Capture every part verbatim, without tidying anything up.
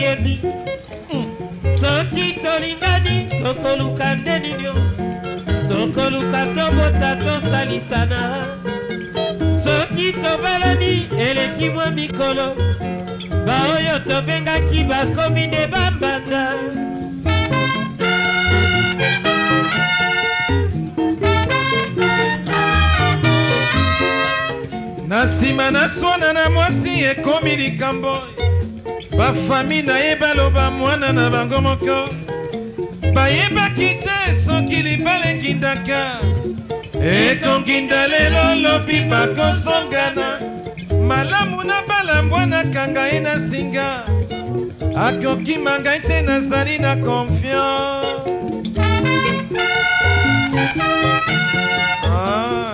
toyebi soki tolingani tokoluka nde nini tokoluka tobota tosalisana soki tobalani eleki mwa mikolo baoyo tobengaki bakomi nde bambanda na nsima na swana na mwasi ekomi likambo bafami na ye baloba mwana na bango moko bayebaki te soki libala ekindaka ekonginda lelo lobi bakosongana malamu na balambwa nakanga ye na singa akokima ngai te nazali na confiance ah.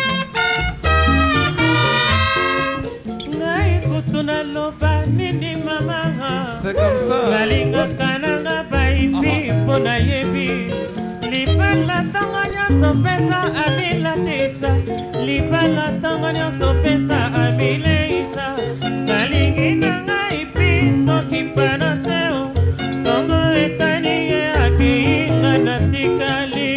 Naloba nini mama c'est comme ça nalinga kananga baipi pona yebi libala tanga nyonso pesa amila tisa libala tanga nyonso pesa amile isa nalingi nanga ipi tokipana teo tongo etani ye akiinga natikali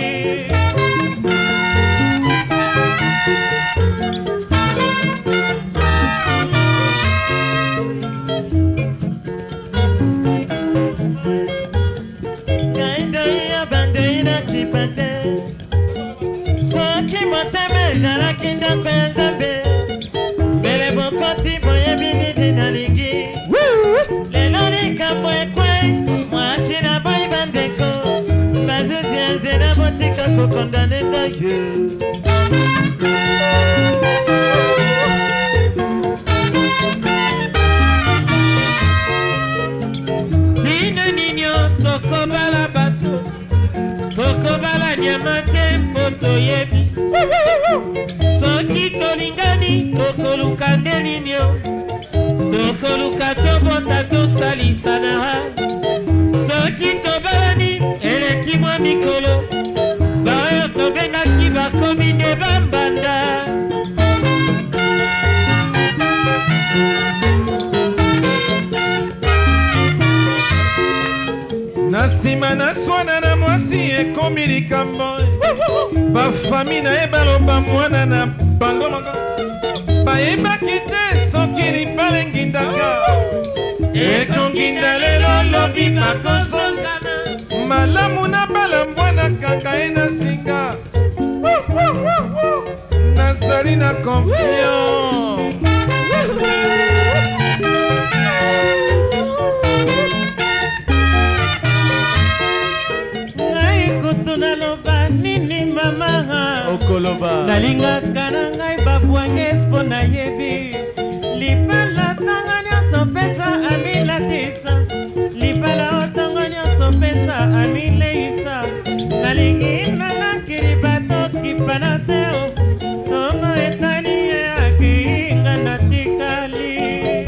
soki motema ezalaki ndako ya nzambe mbele bokoti boyebi nini nalingi lelo likambo ekwei mwasi na boyi bandeko bazuzi ya nzela botika kokondane ndaye bino ninyo tokobala bato tokobala nyama te mpo toyebi soki tolingani tokoluka nde ninio tokoluka tobota tosalisana soki tobalani eleki mwa mikolo baoyo tobengaki bakomi nde bambanda na nsima na swana na mwasi ekomi likambo bafami na ye baloba mwana na bango moko bayebaki te soki libala engindaka ekonginda lelo lobi bakosongana malamu na balambwa nakanga ye na singa nazali na confiance naloba nini mama okoloba nalingaka na ngai babwange spo nayebi libala ntango nyonso pesa amilatisa libala otango nyonso pesa amileisa nalingi nangakili bato kipana teo tongo etani ye akiinga natikali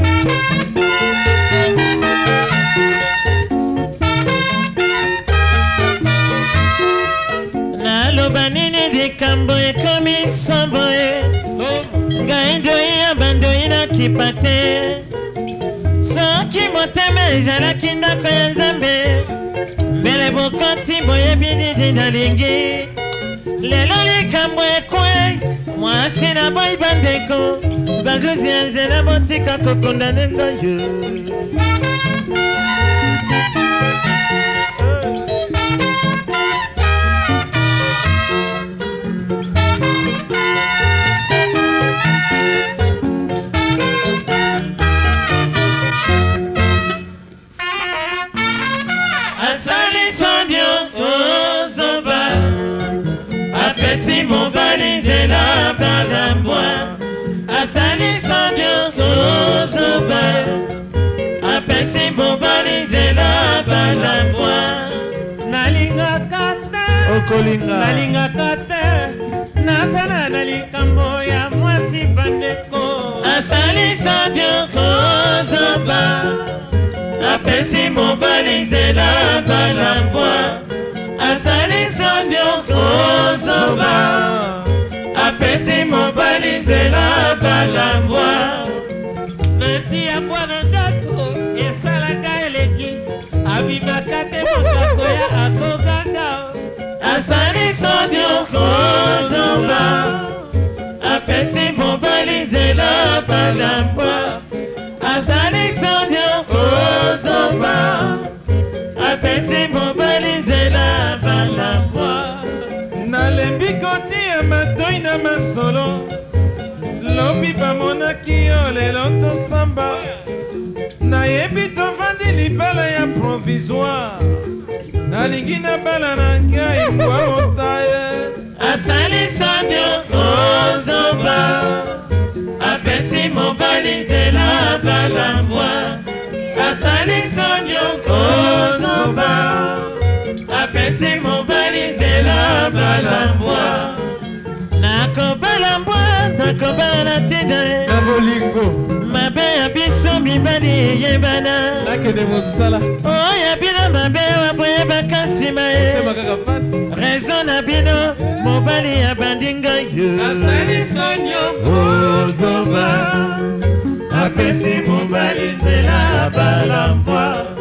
naloba nini likambo ekomi sombo ye ngai ndoi ya bandoi nakipa te soki motema ezalaki ndako ya nzambe mbele bokoti boyebi nini nalingi lelo likambo ekwei mwasi na boyi bandeko bazuzi ya nzela botika kokondane ngai apesi mobali nzela balambwa asali sondio kozoba apesi mobali nzela balambwa nalingaka te okolinga nalingaka te nasala na likambo ya mwasi bandeko asali sondio kozoba apesi mobali nzela balambwa asali sondio kozoba apesi mobali nzela balambwa nati ya bwana ndako esalaka eleki asali sodio kozoba apesi mobali nzela balambwa asali sodio kozoba apesi mobali nzela balambwa nalembi kotia matoi na masolo lobi bamonaki yo lelo tosamba nayebi tovandi libala ya provisoire nalingi na bala na ngai mwa motaye asali sodio kozoba apesi mobali nzela balambwa asali sodio kozoba apesi mobali nzela balambwa nakobalambwa nakobala na tina na bolingo mabe ya biso mibali eyebana nakende mosala oya bino mabe waboyebaka nsima ye makaka pasi rezo na bino mobali ya bandinga yo asali sonyo kozoba apesi mobali nzela balambwa